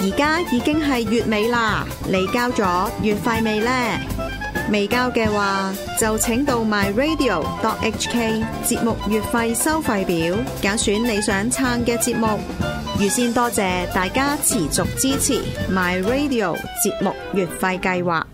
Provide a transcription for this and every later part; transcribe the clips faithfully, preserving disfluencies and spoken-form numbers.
而家已經係月尾啦，你交咗月費未呢？未交嘅話，就請到 my radio dot h k 節目月費收費表，揀選你想撐嘅節目。預先多謝大家持續支持 my radio 節目月費計劃。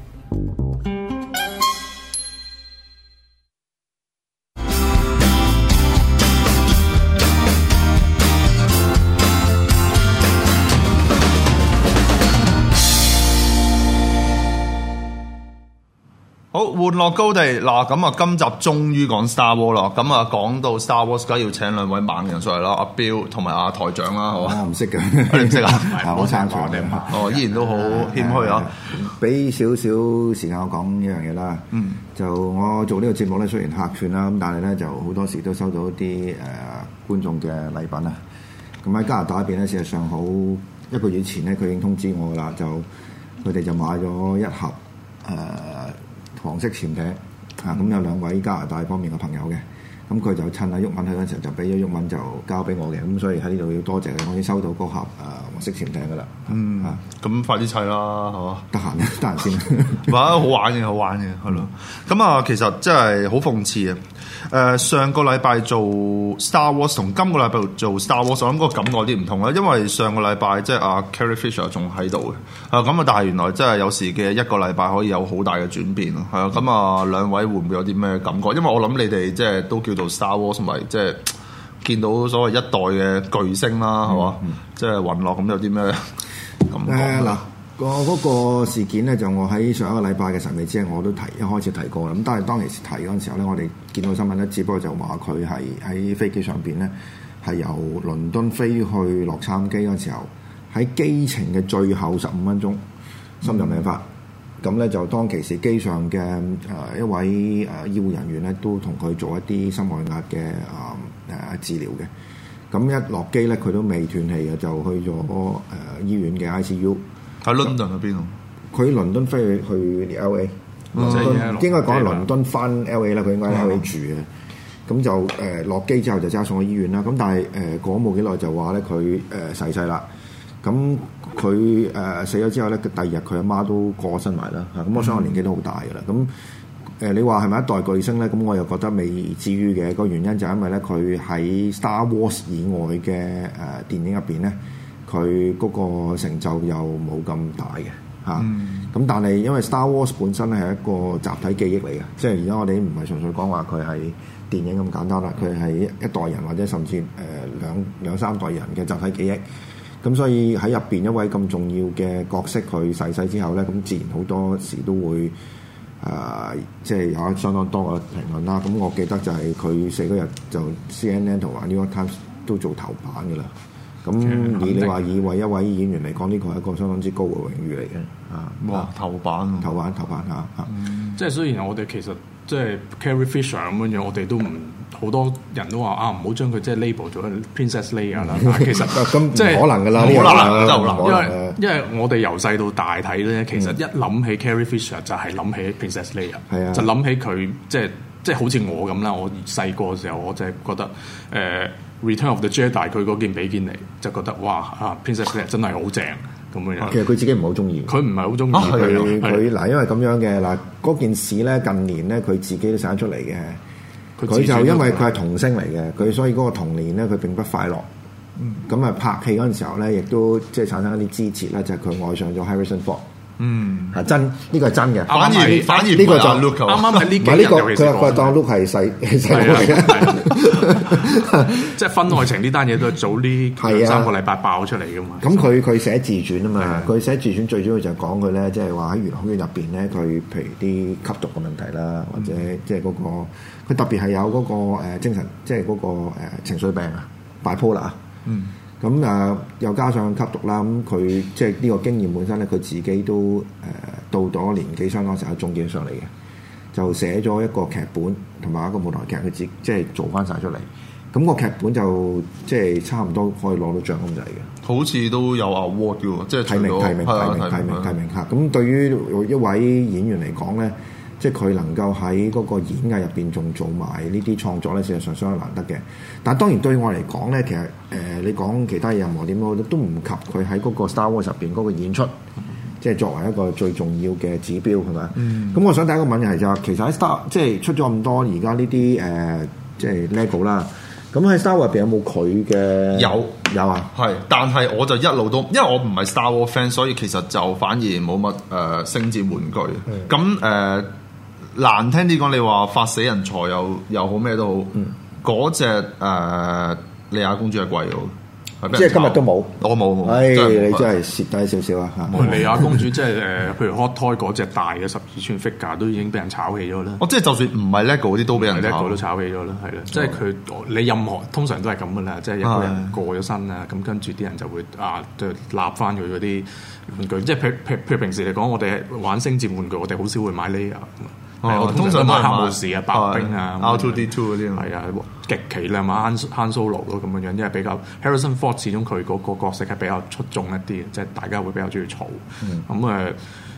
好，玩樂高地嗱，咁啊，今集終於講 Star Wars 啦。咁啊，講到 Star Wars，梗係要請兩位猛人上嚟啦，阿 Bill 同埋阿台長啦，好啊。 我唔識嘅， 你唔識啊？ 我撐場嘅。 哦，依然都好謙虛啊！ 俾少少時間我講一樣嘢啦。嗯，就我做呢個節目咧，雖然客串啦，咁但係咧就好多時都收到一啲誒、呃、觀眾嘅禮品啊。咁喺加拿大嗰邊咧，事實上好一個月前咧，佢已經通知我噶啦，就佢哋就買咗一盒誒。呃黃色潛艇啊，咁有兩位加拿大方面嘅朋友嘅，咁佢就趁阿毓民去嗰陣時候就俾咗毓民就交俾我嘅，咁所以喺呢度要多謝佢，我已經收到嗰盒誒黃色潛艇噶啦。嗯，啊， 咁快啲砌啦，係嘛？ 得閒啊，得閒先。 哇，好玩嘅，好玩嘅，係咯。咁啊，其實真係好諷刺啊！誒、呃，上個禮拜做 Star Wars 同今個禮拜做 Star Wars，我諗個感覺有啲唔同啦。因為上個禮拜即係阿 Carrie Fisher 仲喺度嘅，啊咁啊，但係原來真係有時嘅一個禮拜可以有好大嘅轉變咯。係啊，咁啊，兩位會唔會有啲咩感覺？因為我諗你哋即係都叫做 Star Wars，同埋即係見到所謂一代嘅巨星啦，係嘛、嗯？即係隕落咁，有啲咩感覺？誒嗱、 呃。個嗰個事件咧，就我喺上一個禮拜嘅神秘之夜我都提一開始提過啦。咁但係當其時提嗰陣時候咧，我哋見到新聞咧，只不過就話佢係喺飛機上邊咧，係由倫敦飛去洛杉磯嗰陣時候，喺機程嘅最後十五分鐘心臟病發。咁咧、嗯、就當其時機上嘅誒、呃、一位誒、呃、醫護人員咧，都同佢做一啲心外壓嘅誒誒治療嘅。咁一落機咧，佢都未斷氣嘅，就去咗誒、呃、醫院嘅 I C U。 喺倫敦嗰邊啊？ 佢倫敦飛去去 L A，倫敦應該講倫敦翻 L A 啦，佢應該喺 L A 住嘅。咁就誒落機之後就即刻送去醫院啦。咁但係誒過冇幾耐就話咧佢誒逝世啦。咁佢誒死咗之後咧，第二日佢阿媽都過身埋啦。嚇咁我想我年紀都好大㗎啦。咁誒、呃、你話係咪一代巨星咧？咁我又覺得未至於嘅。個原因就係因為咧佢喺 Star Wars 以外嘅誒、呃、電影入邊咧。佢嗰個成就又冇咁大嘅嚇，咁、嗯啊、但係因為 Star Wars 本身係一個集體記憶嚟嘅，即係而家我哋唔係純粹講話佢係電影咁簡單啦，佢係一代人或者甚至誒、呃、兩兩三代人嘅集體記憶，咁所以喺入邊一位咁重要嘅角色佢逝世之後咧，咁自然好多時都會誒、呃、即係有相當多嘅評論啦。咁我記得就係佢死嗰日就 C N N 同埋 New York Times 都做頭版㗎啦。咁以你話以為一位演員嚟講，呢個係一個相當之高嘅榮譽嚟嘅啊！ 哇，頭版， 頭版，頭版嚇嚇！ 嗯、即係雖然我哋其實即係 Carrie Fisher 咁樣樣，我哋都唔好多人都話啊，唔好將佢即係 label 咗 Princess Leia 啦。但係其實咁即係可能㗎啦， 好難，真係好難。 因為因為我哋由細到大睇咧，其實一諗起 Carrie Fisher 就係諗起 Princess Leia，係啊，就諗起佢即係即係好似我咁啦。我細個嘅時候，我就係覺得誒。呃Return of the Jedi 佢嗰件比堅尼就覺得哇啊 Princess Leia 真係好正咁樣。 其實佢自己唔係好中意， 佢唔係好中意佢佢嗱，因為咁樣嘅嗱嗰件事咧，近年咧佢自己都寫出嚟嘅。佢就因為佢係童星嚟嘅，佢所以嗰個童年咧佢並不快樂。咁啊、嗯、拍戲嗰陣時候咧，亦都即係產生一啲支持啦，就係、是、佢愛上咗 Harrison Ford。嗯，係真，呢個係真嘅。 反而反而呢個就啱啱喺呢幾日， 呢個佢佢當 Luke 係細細個嚟嘅， 即係婚外情呢單嘢都係早呢兩三個禮拜爆出嚟㗎嘛。 咁佢佢寫自傳啊嘛，佢寫自傳最主要就係講佢咧，即係話喺娛樂圈入邊咧，佢譬如啲吸毒嘅問題啦，或者即係嗰個佢特別係有嗰個誒精神，即係嗰個誒情緒病啊，bipolar啊。嗯。咁誒、呃、又加上吸毒啦，咁佢即係呢個經驗本身咧，佢自己都誒、呃、到咗年紀相當時候總結上嚟嘅，就寫咗一個劇本同埋一個舞台劇，佢自即係做翻晒出嚟。咁、那個劇本就即係差唔多可以攞到獎咁滯嘅， 好似都有 award 嘅喎，即係提名提名提名提名提名嚇。咁對於一位演員嚟講咧， 即係佢能夠喺嗰個演藝入邊仲做埋呢啲創作咧，事實上相當難得嘅。但係當然對我嚟講咧，其實誒、呃、你講其他任何點都都唔及佢喺嗰個 Star Wars 入邊嗰個演出，即係作為一個最重要嘅指標係咪？咁、嗯、我想第一個問題就係、是，其實喺 Star 即係出咗咁多而家呢啲誒即係 LEGO 啦。咁喺 Star Wars 入邊有冇佢嘅？ 有有啊， 係，但係我就一路都，因為我唔係 Star Wars fan，所以其實就反而冇乜誒星戰玩具。咁誒、嗯呃、難聽啲講，你話發死人財又又好咩都好，嗰隻誒莉亞公主係貴咗。 即係今日都冇， 我冇冇。 唉，你真係蝕低少少啊！ 莉亞公主即係誒，譬如 Hot Toy 嗰隻大嘅十二寸 figure 都已經俾人炒起咗啦。 哦，即係就算唔係 LEGO 嗰啲都俾人炒 ，LEGO 都炒起咗啦，係啦。即係佢你任何通常都係咁噶啦，即係一個人過咗身啊，咁跟住啲人就會啊，就立翻佢嗰啲玩具。即係譬譬譬如平時嚟講，我哋玩星戰玩具，我哋好少會買 Leia。 哦， 通常都係黑武士啊、白兵啊、 R two D two 嗰啲， 係啊，極其量買 Han Han Solo 咯咁樣樣，因為比較 Harrison Ford 始終佢嗰個角色係比較出眾一啲，即係大家會比較中意儲。咁誒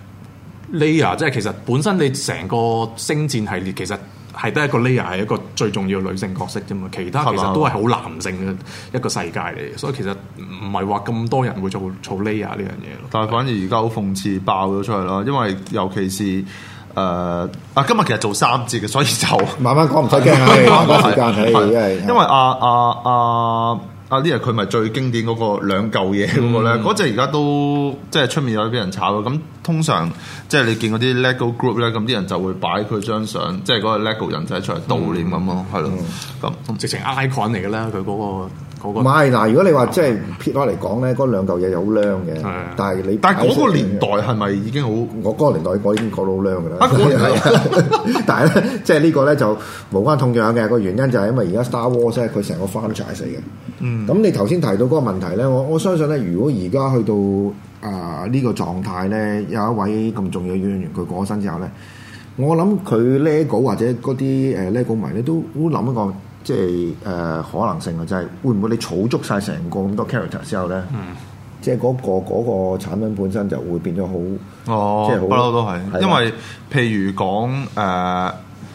Leia 即係其實本身你成個星戰系列其實係得一個 Leia 係一個最重要嘅女性角色啫嘛，其他其實都係好男性嘅一個世界嚟嘅，所以其實唔係話咁多人會做儲 Leia 呢樣嘢咯。 但係反而而家好諷刺爆咗出嚟啦，因為尤其是。誒、呃、啊！今日其實做三節嘅，所以就慢慢講唔使驚啊！講時間係，因為因為阿阿阿阿 Leia 佢咪最經典嗰個兩嚿嘢嗰個咧，嗰隻而家都即係出面有啲人炒嘅。咁通常即係你見嗰啲 LEGO group 咧，咁啲人就會擺佢張相，即係嗰個 LEGO 人仔出嚟悼念咁咯，係咯。咁直情 icon 嚟嘅啦，佢嗰個。 唔係嗱，如果你話即係撇開嚟講咧，嗰兩嚿嘢有好靚嘅，但係你但係嗰個年代係咪已經好？ 我嗰個年代我已經覺得好靚㗎啦。但係咧，即係呢個咧就無關痛癢嘅個原因就係因為而家 Star Wars 咧，佢成個 franchise 嘅。嗯。咁你頭先提到嗰個問題咧，我我相信咧，如果而家去到啊呢個狀態咧，有一位咁重要嘅演員佢過咗身之後咧，我諗佢 LEGO 或者嗰啲誒 LEGO 迷咧都都諗一個。即係誒、呃、可能性啊，就係會唔會你儲足晒成個咁多 character 之後咧，嗯、即係嗰、嗰個嗰、嗰個產品本身就會變咗好， 哦、即係好不嬲都係， 吧因為譬如講誒。呃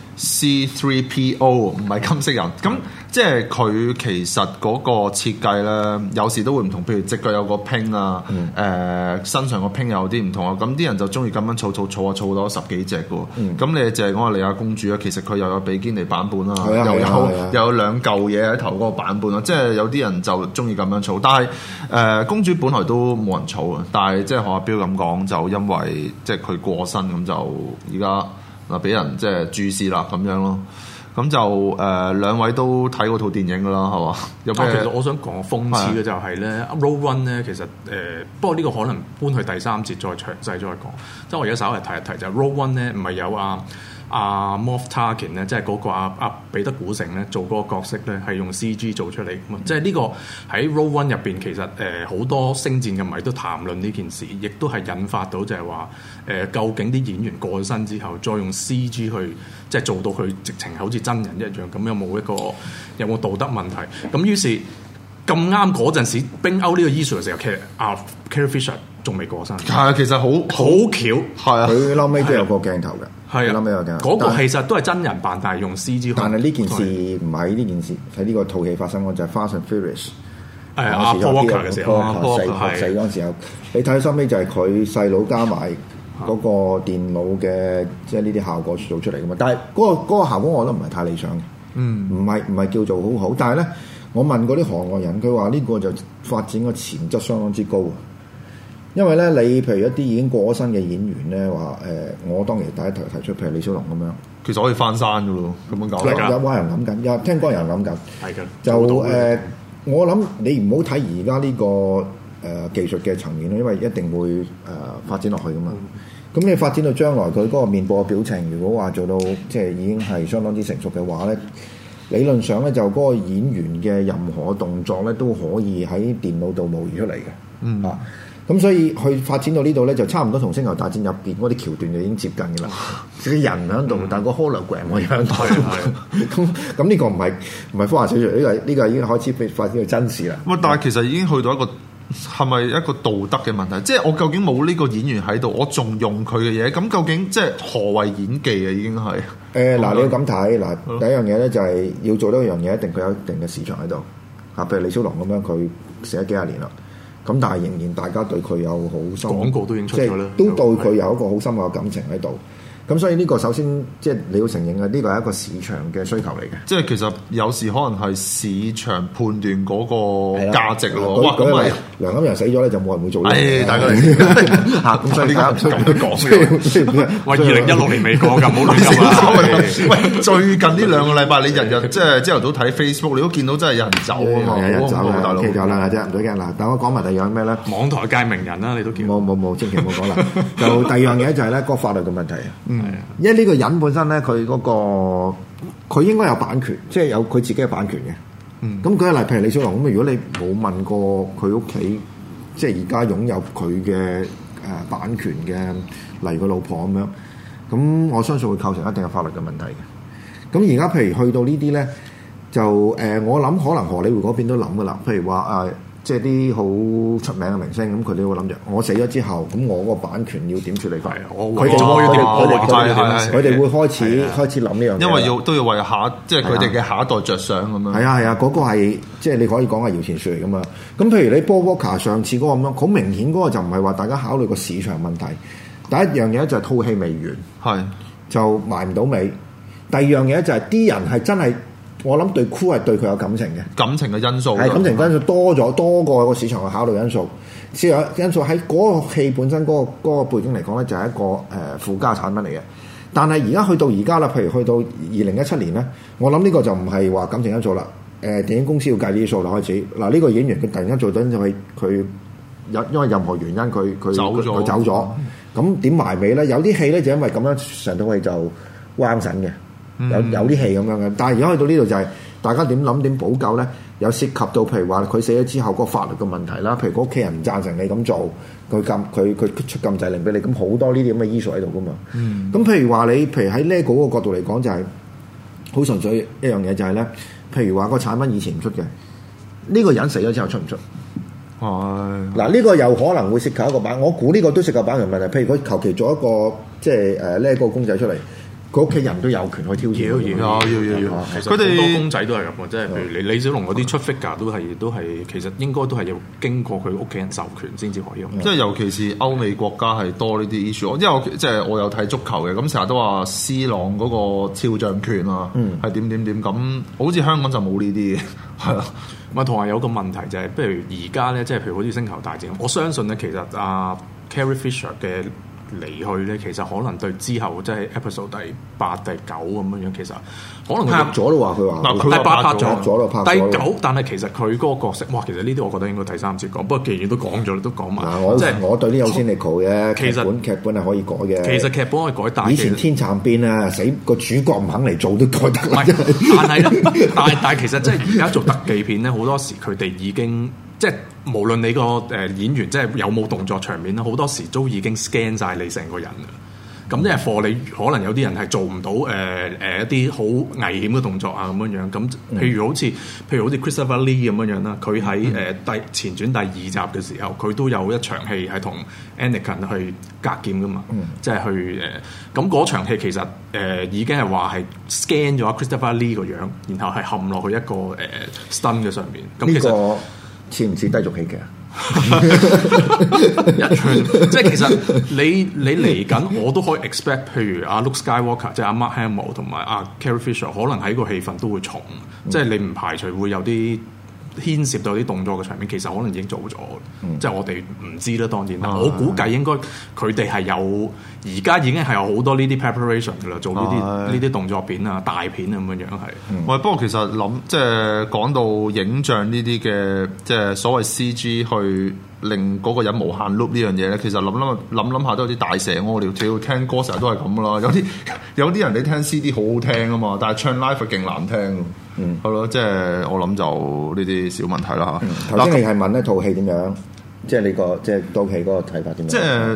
C 三 P O 唔係金色人，咁即係佢其實嗰個設計咧，有時都會唔同。譬如隻腳有個拼啊，誒、嗯呃、身上個拼有啲唔同啊，咁啲人就中意咁樣儲儲儲啊，儲到十幾隻嘅喎。咁、嗯、你淨係講個莉亞公主啊，其實佢又有比堅尼版本啦，又有又有兩嚿嘢喺頭嗰個版本啦，即係有啲人就中意咁樣儲。但係誒、呃、公主本來都冇人儲啊，但係即係學阿標咁講，就因為即係佢過身咁就而家。嗱，俾人即係注視啦，咁樣咯，咁就誒、呃、兩位都睇過套電影噶啦，係嘛？有咩、啊？ 其實我想講諷刺嘅就係、是、咧的，Rogue One 咧，其實誒、呃，不過呢個可能搬去第三節再詳細再講。即係我而家稍微提一提就係、是、Rogue One 咧，唔係有啊。阿 Moff Tarkin 咧，即係嗰個阿阿彼得古城咧，做嗰個角色咧，係用 C G 做出嚟。咁即係呢個喺 Rogue One 入邊，其實誒好、呃、多星戰嘅迷都談論呢件事，亦都係引發到就係話誒，究竟啲演員過咗身之後，再用 C G 去即係做到佢直情好似真人一樣，咁有冇一個有冇道德問題？咁於是咁啱嗰陣時冰歐呢個 issue 嘅時候，其實阿 Carrie Fisher 仲未過身。 係啊，其實好好巧， 係啊， 佢後尾都有個鏡頭嘅。係啊， 嗰個其實都係真人扮，但係用 C G。 但係呢件事唔係呢件事，喺呢個套戲發生嗰就係 Fast and Furious。 係阿 Paul Walker 嘅時候， 死死嗰陣時候，你睇收尾就係佢細佬加埋嗰個電腦嘅，即係呢啲效果做出嚟噶嘛。但係嗰個嗰個效果，我覺得唔係太理想嘅。嗯，唔係唔係叫做好好。但係咧，我問嗰啲行外人，佢話呢個就發展個潛質相當之高。因為咧，你譬如一啲已經過咗身嘅演員咧，話誒、呃，我當年第一台提出，譬如李小龍咁樣， 其實可以翻山噶咯，咁樣講。 有有班人諗緊，有聽講有人諗緊， 係嘅。 就誒、呃，我諗你唔好睇而家呢個誒、呃、技術嘅層面咯，因為一定會誒、呃、發展落去噶嘛。咁、嗯、你發展到將來佢嗰個面部嘅表情，如果話做到即係已經係相當之成熟嘅話咧，理論上咧就嗰個演員嘅任何動作咧都可以喺電腦度模擬出嚟嘅。嗯啊。咁所以去發展到呢度咧，就差唔多同《星球大戰》入邊嗰啲橋段就已經接近嘅啦。啲人喺度，但係個 hologram 我喺度。咁咁呢個唔係唔係科幻小説，呢個呢個已經開始發展到真實啦。 喂，但係其實已經去到一個係咪一個道德嘅問題？即係我究竟冇呢個演員喺度，我仲用佢嘅嘢，咁究竟即係何謂演技啊？已經係誒嗱，你要咁睇嗱，第一樣嘢咧就係要做到一樣嘢，一定佢有一定嘅市場喺度。啊，譬如李小龍咁樣，佢寫咗幾廿年啦，咁但係仍然大家對佢有好深廣告都已經出咗啦， 都對佢有一個好深嘅感情喺度。咁所以呢個首先即係你要承認嘅，呢個係一個市場嘅需求嚟嘅。 即係其實有時可能係市場判斷嗰個價值咯。 哇！咁咪梁錦良死咗咧，就冇人會做呢樣嘢。大家嚟嚇，咁所以咁都講嘅。 喂，二零一六年未過㗎，唔好亂咁啊！ 喂，最近呢兩個禮拜，你日日即係朝頭早睇 Facebook，你都見到真係有人走啊嘛， 有人走啊， 大佬。 其實有啦，啫，唔使驚嗱。但我講埋第二樣咩咧？ 網台界名人啦，你都見冇冇冇，千祈唔好講啦。就第二樣嘢就係咧，個法律嘅問題啊。 係啊， 因為呢個人本身咧，佢嗰個佢應該有版權，即係有佢自己嘅版權嘅。嗯，咁舉例，譬如李小龍咁，如果你冇問過佢屋企，即係而家擁有佢嘅誒版權嘅，例如個老婆咁樣，咁我相信會構成一定嘅法律嘅問題嘅。咁而家譬如去到呢啲咧，就誒、呃、我諗可能荷里活嗰邊都諗噶啦，譬如話啊。呃即係啲好出名嘅明星，咁佢哋會諗住我死咗之後，咁我個版權要點處理法？佢哋佢哋會開始開始諗呢樣嘢， 因為要都要為下即係佢哋嘅下一代着想咁樣。 係啊係啊，嗰個係即係你可以講係搖錢樹嚟噶嘛。咁譬如你波波卡上次嗰個咁樣，好明顯嗰個就唔係話大家考慮個市場問題。第一樣嘢就係套戲未完，係就埋唔到尾。第二樣嘢就係啲人係真係。我諗對 crew 係對佢有感情嘅， 感情嘅因素係感情因素多咗多過個市場嘅考慮因素。市場因素喺嗰個戲本身嗰、嗰個嗰個背景嚟講咧，就係一個誒、呃、附加產品嚟嘅。但係而家去到而家啦，譬如去到二零一七年咧，我諗呢個就唔係話感情因素啦。誒、呃，電影公司要計呢啲數啦，開始嗱呢、呢個演員佢突然間做緊就係佢有因為任何原因佢佢走咗佢走咗，咁點埋尾咧？有啲戲咧就因為咁樣成套戲就彎神嘅。有有啲戲咁樣嘅，但係而家去到呢度就係、是、大家點諗點補救咧？有涉及到譬如話佢死咗之後嗰個法律嘅問題啦，譬如屋企人唔贊成你咁做，佢禁佢佢出禁制令俾你，咁好多呢啲咁嘅醫術喺度噶嘛。咁、嗯、譬如話你譬如喺 LEGO 嗰個角度嚟講就係、是、好純粹一樣嘢就係、是、咧，譬如話個產品以前唔出嘅，呢、這個人死咗之後出唔出？ 係嗱呢個有可能會涉及一個版，我估呢個都涉及版權問題。譬如佢求其做一個即係誒 LEGO 公仔出嚟。佢屋企人都有權去挑戰， 要要要要。 其實好多公仔都係咁嘅，即係譬如李李小龍嗰啲出 figure 都係都係，其實應該都係要經過佢屋企人授權先至可以用。 即係尤其是歐美國家係多呢啲 issue，因為我即係我有睇足球嘅，咁成日都話 C 朗嗰個肖像權啊，係點點點咁，好似香港就冇呢啲嘅，係啊。 咪同埋有個問題就係、是，譬如而家咧，即係譬如好似星球大戰，我相信咧，其實阿、啊、Carrie Fisher 嘅離去咧，其實可能對之後即係 episode 第八、第九咁樣樣，其實可能拍咗都話佢話， 第八拍咗， 咗咯，拍第九，但係其實佢嗰個角色，哇！其實呢啲我覺得應該第三節講。不過既然都講咗，都講埋。 我即係我對呢有先力求嘅， 其實本劇本係可以改嘅。 其實劇本可以改，但係以前天蠶變啊，死個主角唔肯嚟做都改得啦。 但係咧，但係但係其實即係而家做特技片咧，好多時佢哋已經。即係無論你個誒演員即係有冇動作場面啦，好多時都已經 scan 晒你成個人㗎。咁即係 for 你可能有啲人係做唔到誒誒、呃、一啲好危險嘅動作啊咁樣樣。咁譬如好似譬如好似 Christopher Lee 咁樣樣啦，佢喺誒第前傳第二集嘅時候，佢都有一場戲係同 Anakin 去格劍㗎嘛。嗯、即係去誒咁嗰場戲其實誒、呃、已經係話係 scan 咗 Christopher Lee 個樣，然後係冚落去一個誒、呃、stun 嘅上面。咁其實似唔似低俗喜劇啊？ 一串即係其實你你嚟緊，我都可以 expect，譬如阿 Luke Skywalker，即係阿 Mark Hamill 同埋阿 Carrie Fisher，可能喺個戲份都會重，嗯、即係你唔排除會有啲牽涉到啲動作嘅場面，其實可能已經做咗，嗯、即係我哋唔知啦。當然啦，嗯、我估計應該佢哋係有而家已經係有好多呢啲 preparation 噶啦，做呢啲呢啲動作片啊、大片咁樣樣係。 喂、嗯，不過其實諗即係講到影像呢啲嘅，即係所謂 C G 去令嗰個人無限 loop 呢樣嘢咧，其實諗諗諗諗下都有啲大蛇屙尿。只要聽歌成日都係咁噶啦，有啲有啲人你聽 C D 好好聽啊嘛，但係唱 live 勁難聽。嗯，係咯，即係我諗就呢啲小問題啦嚇。 頭先、嗯、你係問一套戲點樣，即係你個即係套戲嗰個睇法點樣？ 即係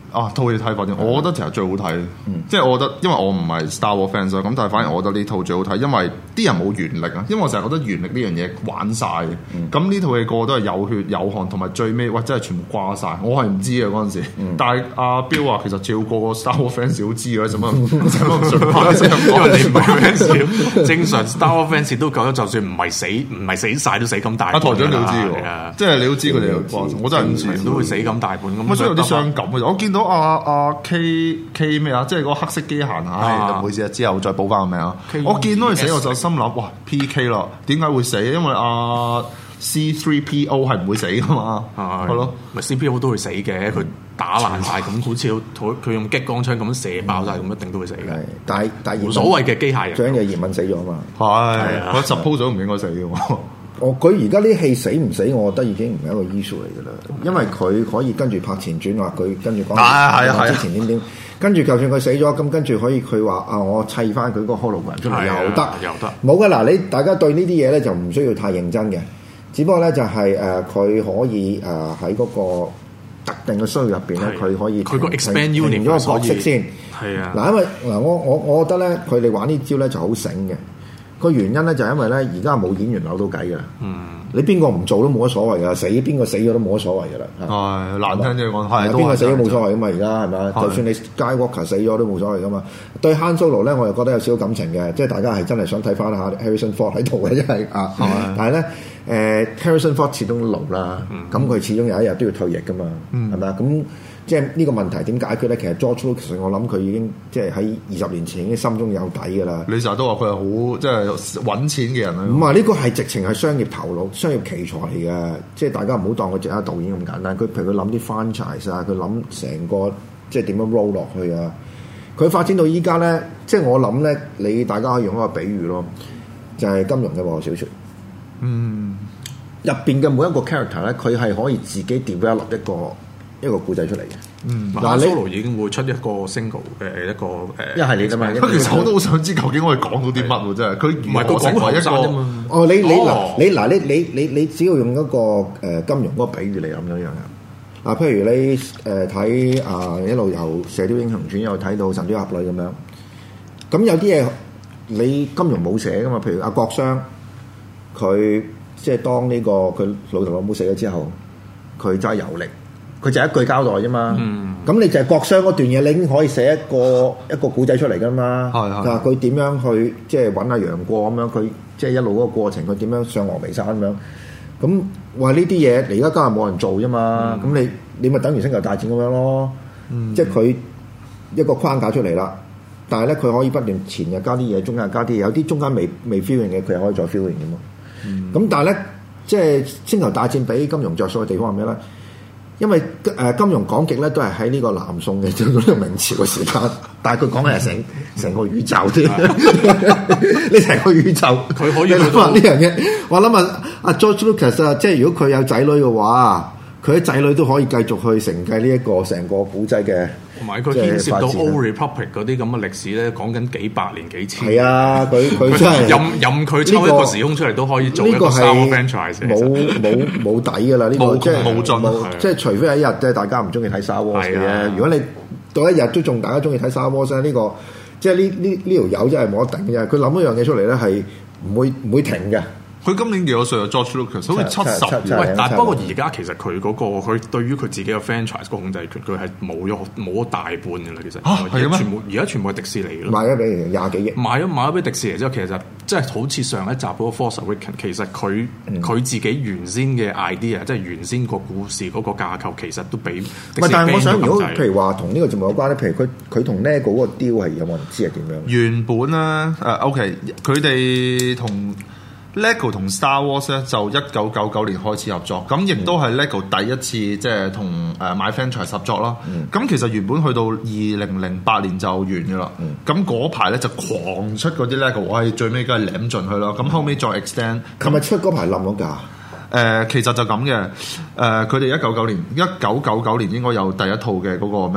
啊套戲睇法啲，我覺得其實最好睇，嗯、即係我覺得，因為我唔係 Star Wars fans 咁，但係反而我覺得呢套最好睇，因為啲人冇原力啊，因為我成日覺得原力呢樣嘢玩晒嘅，咁呢套戲個個都係有血有汗，同埋最尾哇真係全部掛晒，我係唔知嘅嗰陣時，嗯、但係阿彪話其實照個個 Star Wars fans 都知嘅，做乜做乜做乜？ 因為你唔係 fans，正常 Star Wars fans 都覺得就算唔係死唔係死晒都死咁大。阿台長你都知喎，即係你都知佢哋有關，我真係唔知， 都會死咁大半咁。 咁所以有啲傷感嘅，我見到阿阿 K K 咩啊，即係嗰個黑色機械啊，唔好意思啊，之後再補翻個名啊。我見到佢死我就心諗，哇 P K 啦，點解會死？因為阿 C 三 P O 係唔會死噶嘛，係咯， 咪 C 三 P O 都會死嘅，佢打爛晒咁，好似佢用激光槍咁射爆晒，咁一定都會死嘅。 但係但係冇所謂嘅機械人， 最緊要葉問死咗嘛。 係，我 suppose 咗唔應該死嘅。 我佢而家啲戲死唔死，我覺得已經唔係一個 issue 嚟㗎啦，因為佢可以跟住拍前傳話佢跟住講， 係係之前點點，跟住就算佢死咗，咁跟住可以佢話啊，我砌翻佢嗰個 hologram 出嚟又得， 又得， 冇㗎嗱，你大家對呢啲嘢咧就唔需要太認真嘅，只不過咧就係誒佢可以誒喺嗰個特定嘅需要入邊咧，佢可以佢個 expand unit 咗個角色先， 係啊， 嗱因為嗱我我我覺得咧佢哋玩呢招咧就好醒嘅。個原因咧就係因為咧，而家冇演員扭到計㗎啦。嗯，你邊個唔做都冇乜所謂㗎，死邊個死咗都冇乜所謂㗎啦。 係難聽啲講，係邊個死都冇所謂㗎嘛。而家係咪？就算你 Skywalker 死咗都冇所謂㗎嘛。對 Han Solo 咧，我又覺得有少少感情嘅，即係大家係真係想睇翻下 Harrison Ford 喺度嘅，真係啊。但係咧，誒 Harrison Ford 始終老啦，咁佢始終有一日都要退役㗎嘛，係咪啊？咁即係呢個問題點解決咧？其實 George Lucas 我諗佢已經即係喺二十年前已經心中有底㗎啦。 你成日都話佢係好即係揾錢嘅人啊！ 唔係呢個係直情係商業頭腦、商業奇才嚟嘅，即係大家唔好當佢只係導演咁簡單。佢譬如佢諗啲 franchise 啊，佢諗成個即係點樣 roll 落去啊。佢發展到依家咧，即係我諗咧，你大家可以用一個比喻咯，就係、是、金庸嘅武俠小説。嗯，入邊嘅每一個 character 咧，佢係可以自己 develop 一個。一個故仔出嚟嘅， 嗯，嗱，Solo 已經會出一個 single 嘅一個誒， 一系列㗎嘛。 其實我都好想知究竟我哋講到啲乜喎，真係佢唔係佢講為一個啫嘛。 哦，你你嗱，你嗱，你你你你只要用一個誒金庸嗰個比喻嚟咁樣樣嘅。嗱，譬如你誒睇啊一路由《射雕英雄傳》一路睇到《神雕俠侶》咁樣，咁有啲嘢你金庸冇寫㗎嘛？譬如阿郭襄，佢即係當呢個佢老豆老母死咗之後，佢真係遊歷。佢就一句交代啫嘛，咁、嗯、你就係郭襄嗰段嘢，你已經可以寫一個一個古仔出嚟噶嘛。嗱，佢點樣去即係揾阿楊過咁樣，佢即係一路嗰個過程，佢點樣上峨眉山咁樣。咁話呢啲嘢，你而家今日冇人做啫嘛。咁、嗯、你你咪等於星球大戰咁樣咯。嗯、即係佢一個框架出嚟啦，但係咧佢可以不斷前日加啲嘢，中間加啲嘢，有啲中間未未 fill in 嘅，佢又可以再 fill in 嘅嘛。咁、嗯、但係咧，即係星球大戰比金庸着數嘅地方係咩咧？因為誒、呃、金庸講極咧都係喺呢個南宋嘅嗰個明朝嘅時間，但係佢講嘅係成成個宇宙添，你成個宇宙佢可以諗下呢樣嘢。我諗啊，阿 George Lucas 啊，即係如果佢有仔女嘅話，佢啲仔女都可以繼續去承繼呢一個成個古仔嘅。同埋佢牽涉到 Old Republic 嗰啲咁嘅歷史咧，講緊幾百年幾千。 係啊，佢佢真係任任佢抽一個時空出嚟都可以做一個 Star Wars franchise。 冇冇冇底㗎啦，呢、呢個即係冇盡， 即係除非有一日即係大家唔中意睇 Star Wars 嘅啫。如果你到一日都仲大家中意睇 Star Wars 咧，呢個即係呢呢呢條友真係冇得頂嘅。佢諗一樣嘢出嚟咧，係唔會唔會停嘅。 佢今年幾多歲啊 ？George Lucas 好似七十。 喂，但係不過而家其實佢嗰、嗰個佢對於佢自己嘅 franchise 個控制權，佢係冇咗冇咗大半嘅啦。其實嚇係咩？ 全部而家全部係迪士尼咯。 買咗俾廿幾億。 買咗買咗俾迪士尼之後，其實即係好似上一集嗰個 Force Awakens，其實佢佢、嗯、自己原先嘅 idea，即係原先個故事嗰個架構，其實都比迪士尼。 但係我想如果譬如話同呢個節目有關咧，譬如佢佢同 Lego 嗰個 deal 係有冇人知係點樣？ 原本咧誒、uh, OK，佢哋同。LEGO 同 Star Wars 咧就一九九九年開始合作，咁亦都係 LEGO 第一次即係同誒買 franchise 合作啦。咁、嗯、其實原本去到二零零八年就完嘅啦。咁嗰排咧就狂出嗰啲 LEGO，我係最尾梗係攬盡去啦。咁後尾再 extend。琴日出嗰排冧咗價。誒、呃，其實就咁嘅。誒、呃，佢哋一九九年一九九九年應該有第一套嘅嗰個咩啊？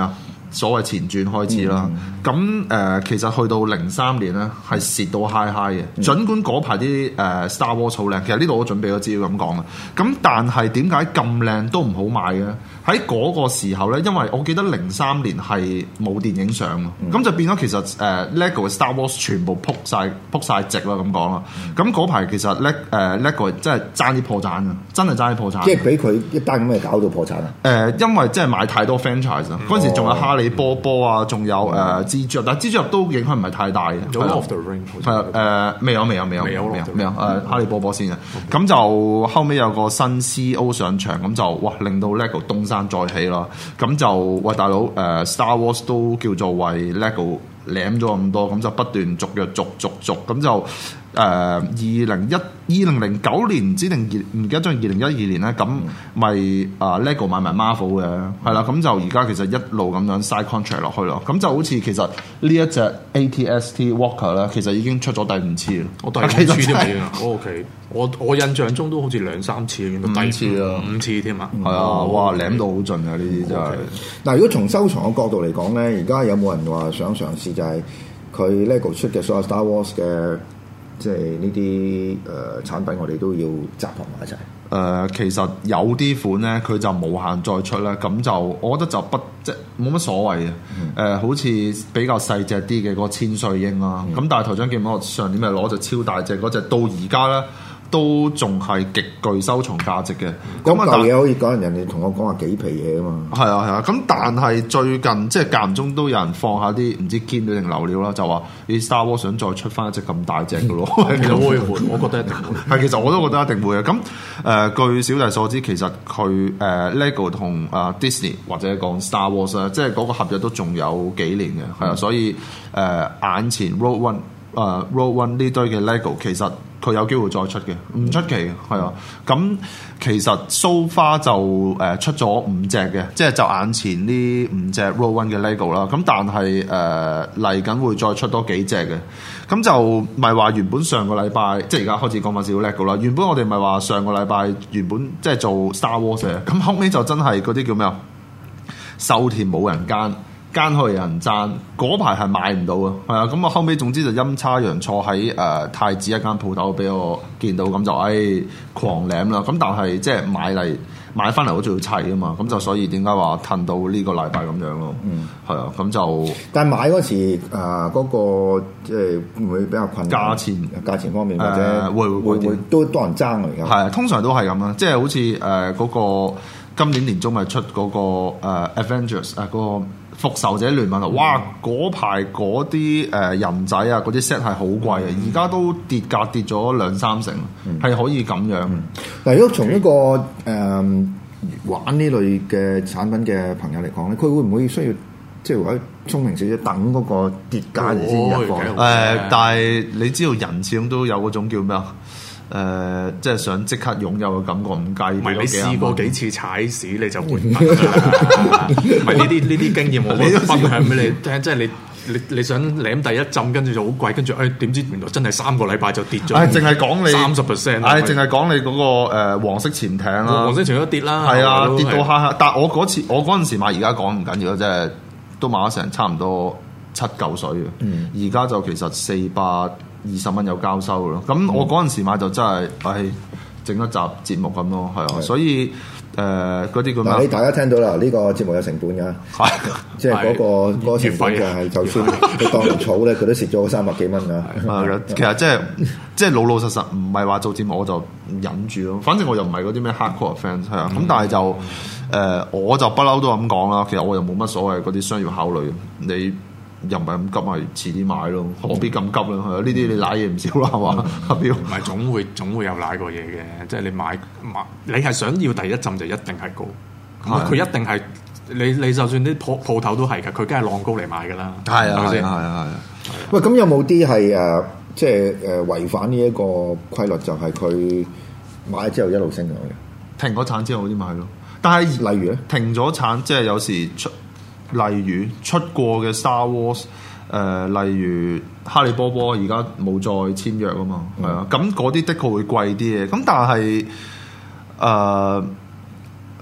所謂前傳開始啦。咁誒、嗯呃、其實去到零三年咧係蝕到 high high 嘅。嗯、儘管嗰排啲誒 Star Wars 好靚，其實呢度我準備咗資料咁講啊。咁但係點解咁靚都唔好買嘅？喺嗰個時候咧，因為我記得零三年係冇電影上，咁、嗯、就變咗其實誒、呃、LEGO 嘅 Star Wars 全部撲晒撲曬直啦咁講啦。咁嗰排其實 LEGO 誒 LEGO 真係爭啲破產啊，真係爭啲破產。即係俾佢一單咁嘅搞到破產啊！誒、 呃，因為真係買太多 franchise 啊、嗯，嗰陣時仲有哈利波波啊，仲有誒、呃、蜘蛛俠，但係蜘蛛俠都影響唔係太大嘅。 有 Lord of the Ring 係啊，誒未有未有未有未有未有未有誒哈利波波先啊！咁 Okay. 就後尾有個新 C E O 上場，咁就哇令到 LEGO 東山再起啦。咁就喂大佬誒、呃、Star Wars 都叫做為 LEGO 攬咗咁多，咁就不斷續約續續續，咁就誒二零一二零零九年唔知定二唔記得咗二零一二年咧，咁咪啊 LEGO 買埋 Marvel 嘅，係啦，咁就而家其實一路咁樣 side contract 落去咯，咁就好似其實呢一隻 A T S T Walker 咧，其實已經出咗第五次啦， 我第五次添啊，O K，我我印象中都好似兩三次，應該第五次啊，五次添啊， 係啊，哇攬到好盡啊，呢啲真係。 嗱，如果從收藏嘅角度嚟講咧，而家有冇人話想嘗試就係佢 LEGO 出嘅所有 Star Wars 嘅？即係呢啲誒產品，我哋都要集合埋一齊。誒、 呃，其實有啲款咧，佢就無限再出咧，咁就我覺得就不即係冇乜所謂嘅。誒、嗯呃，好似比較細隻啲嘅嗰個千歲鷹啦，咁、嗯、但係頭張記我上年咪攞隻超大隻嗰隻，到而家咧都仲係極具收藏價值嘅。 咁舊嘢可以講人哋同我講話幾皮嘢啊嘛。 係啊係啊，咁但係最近即係間唔中都有人放下啲唔知堅料定流料啦，就話你 Star Wars 想再出翻一隻咁大隻嘅咯。 其實會會，我覺得一定會。 係，其實我都覺得一定會嘅。咁誒、呃，據小弟所知，其實佢誒、呃、LEGO 同啊、呃、Disney 或者講 Star Wars 啊，即係嗰個合約都仲有幾年嘅，係啊、嗯，所以誒、呃、眼前 Rogue One 誒、呃、Rogue One 呢堆嘅 LEGO 其實。佢有機會再出嘅，唔出奇嘅，係啊。咁其實 so far 就誒出咗五隻嘅，即係就眼前呢五隻 Rogue One 嘅 LEGO 啦。咁但係誒嚟緊會再出多幾隻嘅。咁就咪話原本上個禮拜，即係而家開始講翻少少 LEGO 啦。原本我哋咪話上個禮拜原本即係做 Star Wars 嘅，咁後尾就真係嗰啲叫咩啊？瘦田冇人耕。間去有人爭，嗰排係買唔到啊，係啊，咁啊後尾總之就陰差陽錯喺誒太子一間鋪頭俾我見到，咁就誒、哎、狂舐啦，咁但係即係買嚟買翻嚟我仲要砌啊嘛，咁就所以點解話褪到呢個禮拜咁樣咯，嗯，係啊，咁就但係買嗰時誒嗰、呃那個即係會唔會比較困難？價錢價錢方面或者、呃、會會會，會都多人爭嚟㗎， 係啊，通常都係咁啦，即係好似誒嗰個今年年中咪出嗰、那個、呃、Avengers 誒、呃、嗰、那個。復仇者聯盟啊！哇，嗰排嗰啲誒人仔啊，嗰啲 set 係好貴啊！而家都跌價跌咗兩三成，係、嗯、可以咁樣。 嗱、嗯，如果從一個誒、呃、玩呢類嘅產品嘅朋友嚟講咧，佢會唔會需要即係話聰明少少等嗰個跌價先入貨？誒、 呃，但係你知道人始終都有嗰種叫咩啊？誒、呃，即係想即刻擁有嘅感覺，唔介意。唔係你試過幾次踩屎你就會明㗎啦。唔係呢啲呢啲經驗，我分享俾你聽。即係你你你想舐第一浸，跟住就好貴，跟住誒點知原來真係三個禮拜就跌咗。誒，淨係講你三十 percent。誒，淨係講你嗰個誒黃色潛艇啦，黃色潛艇都跌啦。係啊，跌到下下。但係我嗰次我嗰陣時買，而家講唔緊要，即係都買咗成差唔多七嚿水嘅。而家、嗯、就其實四百二十蚊有交收咯，咁我嗰陣時買就真係，唉，整一集節目咁咯，係啊，的所以誒嗰啲咁樣，你大家聽到啦，呢、呢個節目有成本㗎，係，即係嗰個嗰個成本就係，就算你當年草咧，佢都蝕咗三百幾蚊㗎。係其實即係即係老老實實，唔係話做節目我就忍住咯，反正我又唔係嗰啲咩 hardcore fans 係啊，咁但係就誒、呃、我就不嬲都咁講啦，其實我又冇乜所謂嗰啲商業考慮，你。又唔係咁急，咪遲啲買咯，何必咁急咧？係啊，呢啲你賴嘢唔少啦，係嘛？阿彪，唔係總會總會有賴過嘢嘅，即係你買買，你係想要第一浸就一定係高，佢一定係你你就算啲鋪鋪頭都係㗎，佢梗係浪高嚟買㗎啦，係啊係啊係啊！喂，咁有冇啲係誒，即係誒違反呢一個規律，就係佢買之後一路升上去，停咗產之後嗰啲咪係咯？但係例如咧，停咗產即係有時出。例如出過嘅 Star Wars，誒、呃，例如哈利波波而家冇再簽約啊嘛，係啊、嗯，咁嗰啲的確會貴啲嘅，咁但係誒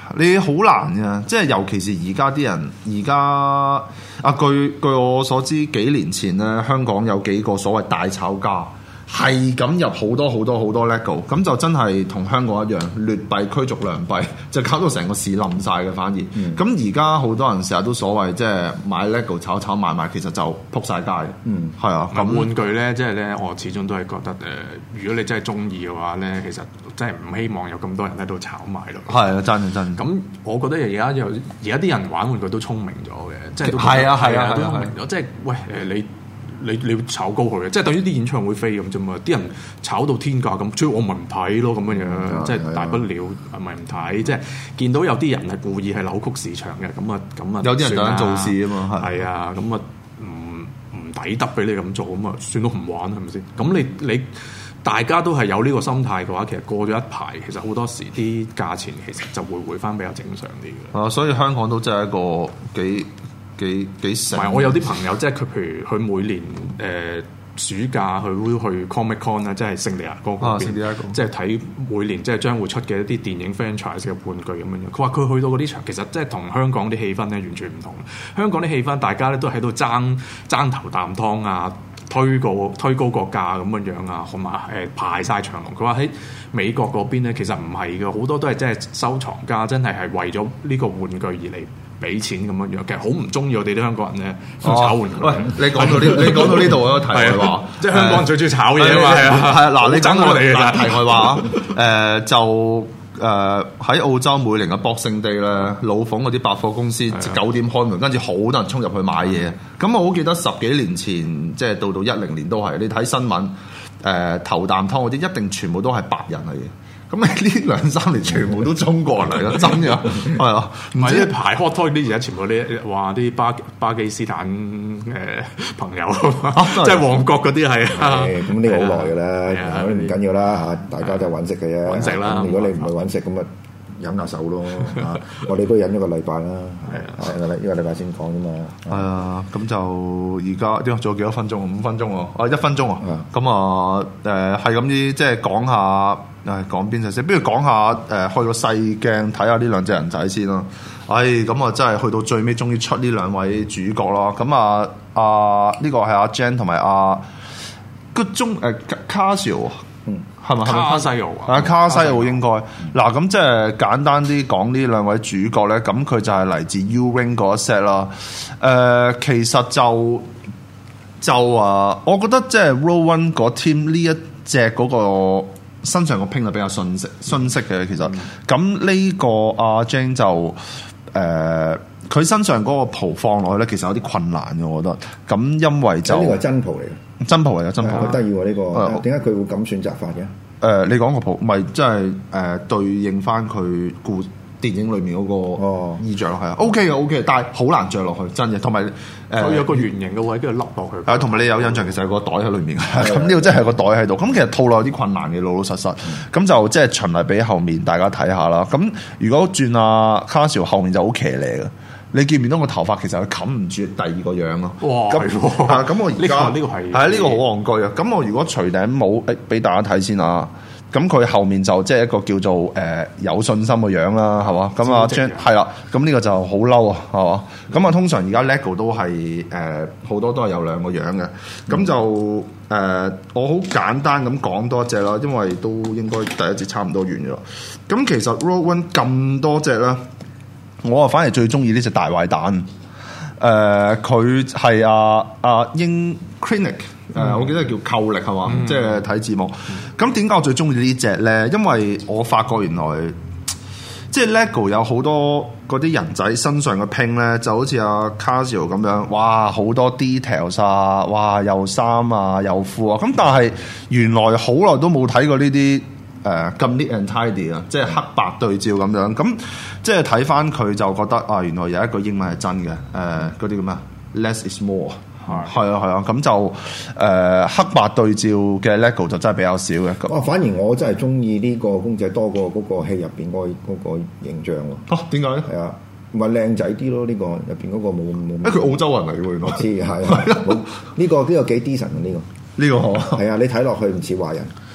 你好難㗎，即係尤其是而家啲人，而家啊據據我所知，幾年前咧香港有幾個所謂大炒家，係咁入好多好多好多 LEGO， 咁就真係同香港一樣劣幣驅逐良幣，就搞到成個市冧晒嘅反而。咁而家好多人成日都所謂即係買 LEGO 炒炒買買，其實就撲晒街嘅。嗯，係啊。咁玩具咧，即係咧，我始終都係覺得誒、呃，如果你真係中意嘅話咧，其實真係唔希望有咁多人喺度炒賣咯。係啊，真係真。 咁我覺得而家有而家啲人玩玩具都聰明咗嘅，即係都係啊係啊都聰明咗。即係喂誒你。你你要炒高佢嘅，即係等於啲演唱會飛咁啫嘛。啲人炒到天價咁，所以我咪唔睇咯咁樣樣，嗯、即係大不了咪唔睇。即係見到有啲人係故意係扭曲市場嘅，咁啊咁啊， 有啲人想做事啊嘛， 係啊，咁啊唔唔抵得俾你咁做，咁啊算都唔玩係咪先？咁你你大家都係有呢個心態嘅話，其實過咗一排，其實好多時啲價錢其實就會回翻比較正常啲嘅。 啊，所以香港都真係一個幾。幾幾成？唔係， 我有啲朋友即係佢，譬如佢每年誒、呃、暑假佢會去 Comic Con 啊，即係聖地亞哥嗰邊，即係睇每年即係將會出嘅一啲電影 franchise 嘅玩具咁樣樣。佢話佢去到嗰啲場，其實即係同香港啲氣氛咧完全唔同。香港啲氣氛，大家咧都喺度爭爭頭啖湯啊，推高推高個價咁樣樣啊，同埋誒排晒長龍。佢話喺美國嗰邊咧，其實唔係嘅，好多都係即係收藏家，真係係為咗呢個玩具而嚟。俾錢咁樣樣，其實好唔中意我哋啲香港人咧炒玩具。 喂，你講到呢，你講到呢度我都題外話， 即係香港人最中意炒嘢啊嘛，係啊， 係啊，嗱，你整我哋嘅題外話誒就誒喺澳洲每年嘅 Boxing Day 咧，老馮嗰啲百貨公司九點開門，跟住好多人衝入去買嘢。咁我好記得十幾年前，即係到到一零年都係，你睇新聞誒頭啖湯嗰啲，一定全部都係白人嚟嘅。咁呢兩三年全部都中國人嚟啦，真嘅係啊！ 唔係啲排 hot toy 啲而家全部啲話啲巴巴基斯坦誒朋友，即係旺角嗰啲係。 咁呢個好耐㗎啦，唔緊要啦嚇，大家都揾食嘅啫。 揾食啦！ 如果你唔去揾食，咁啊忍下手咯嚇。我哋都忍一個禮拜啦，係啊，一個禮拜先講啫嘛。 係啊，咁就而家點啊？仲有幾多分鐘？五分鐘喎，啊一分鐘啊！咁啊誒係咁啲，即係講下。誒講邊隻先？不如講下誒、呃、開個細鏡睇下呢兩隻人仔先啦。唉、哎，咁啊真係去到最尾，終於出呢兩位主角啦。咁啊啊呢、這個係阿 Jen 同埋阿個中誒卡西歐，嗯，係咪係咪卡西歐啊？ 啊卡西歐應該嗱，咁即係簡單啲講呢兩位主角咧，咁佢就係嚟自 U-Wing 嗰一 set 啦。誒、呃，其實就就啊，我覺得即係 Rogue One 嗰 team 呢一隻嗰、那個。身上個拼係比較遜色遜色嘅，其實咁呢、嗯、個阿 Jane 就誒，佢、呃、身上嗰個袍放落去咧，其實有啲困難嘅，我覺得。咁因為就呢個係真袍嚟嘅，真袍嚟嘅真袍，好得意喎呢個。點解佢會咁選擇法嘅？誒、 呃，你講個袍，咪即係誒對應翻佢故電影裏面嗰個衣著係啊 ，OK 嘅 OK，但係好難着落去，真嘅。同埋誒有個圓形嘅位，跟住笠落去。 係同埋你有印象，其實有個袋喺裏面。咁呢個真係個袋喺度。咁其實套落有啲困難嘅，老老實實。咁、嗯、就即係循例俾後面大家睇下啦。咁如果轉阿卡西歐後面就好騎呢嘅。你見唔見到個頭髮其實佢冚唔住第二個樣咯？ 哇！ 咁咁、啊、我而家呢個係係啊，呢個好戇居啊！咁我如果除頂帽誒俾大家睇先啊。咁佢後面就即係一個叫做誒、呃、有信心嘅樣啦，係嘛？咁啊 Jen 係啦，咁呢個就好嬲啊，係嘛？咁啊通常而家 LEGO 都係誒好多都係有兩個樣嘅，咁、嗯、就誒、呃、我好簡單咁講多一隻啦，因為都應該第一節差唔多完咗。咁其實 Rogue One 咁多隻啦，我啊反而最中意呢隻大壞蛋。誒佢係阿阿英 Krennic 誒、呃，我記得係叫寇力係嘛，即係睇字幕。咁點解我最中意呢隻咧？因為我發覺原來即係 LEGO 有好多嗰啲人仔身上嘅拼咧，就好似阿卡西歐咁樣，哇好多 details 啊，哇又衫啊又褲啊。咁但係原來好耐都冇睇過呢啲誒咁 neat and tidy 啊，即係黑白對照咁樣。咁即係睇翻佢就覺得啊，原來有一個英文係真嘅，誒嗰啲叫咩 less is more。係啊係啊，咁就誒、呃、黑白對照嘅 LEGO 就真係比較少嘅。 啊，反而我真係中意呢個公仔多過嗰個戲入邊嗰嗰個形象喎。 哦，點解咧？ 係啊，咪靚仔啲咯？呢、這個入邊嗰個冇冇。 誒，佢澳洲人嚟嘅喎，原來。 知係啊，呢、這個呢、這個幾 decent 嘅呢個。 呢個好。 係啊，你睇落去唔似壞人。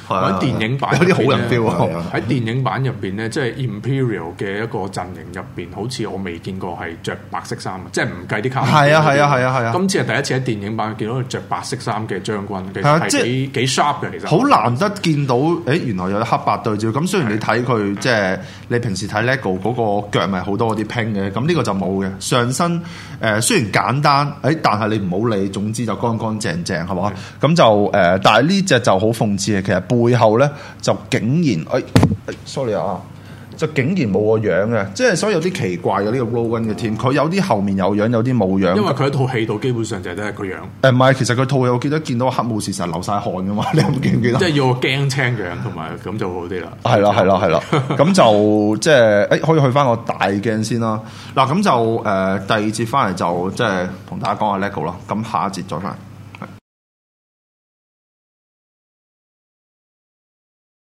喺電影版有啲好人 feel 啊！ 喺電影版入邊咧，即係 Imperial 嘅一個陣營入邊，好似我未見過係着白色衫，即係唔計啲卡。 係啊係啊係啊係啊！ 今次係第一次喺電影版見到佢着白色衫嘅將軍，其實係幾幾 sharp 嘅，其實。好難得見到，誒原來有黑白對照。咁雖然你睇佢即係你平時睇 LEGO 嗰個腳咪好多嗰啲拼嘅，咁呢個就冇嘅。上身誒雖然簡單，誒但係你唔好理，總之就乾乾淨淨係嘛？咁就誒，但係呢隻就好諷刺嘅，其實背後咧就竟然誒、哎、sorry 啊，就竟然冇個樣嘅，即係所以有啲奇怪嘅呢、這個 Rogue One 嘅 team，佢有啲後面有樣，有啲冇樣。因為佢喺套戲度基本上就係得一個樣。 誒唔係，其實佢套戲我記得見到黑武士成日流晒汗噶嘛，你有冇記唔記得？ 即係要個驚青樣同埋咁就好啲啦。 係啦係啦係啦，咁就即係誒可以去翻個大鏡先啦。嗱咁就誒、呃、第二節翻嚟就即係同大家講下 LEGO 啦。咁下一節再翻。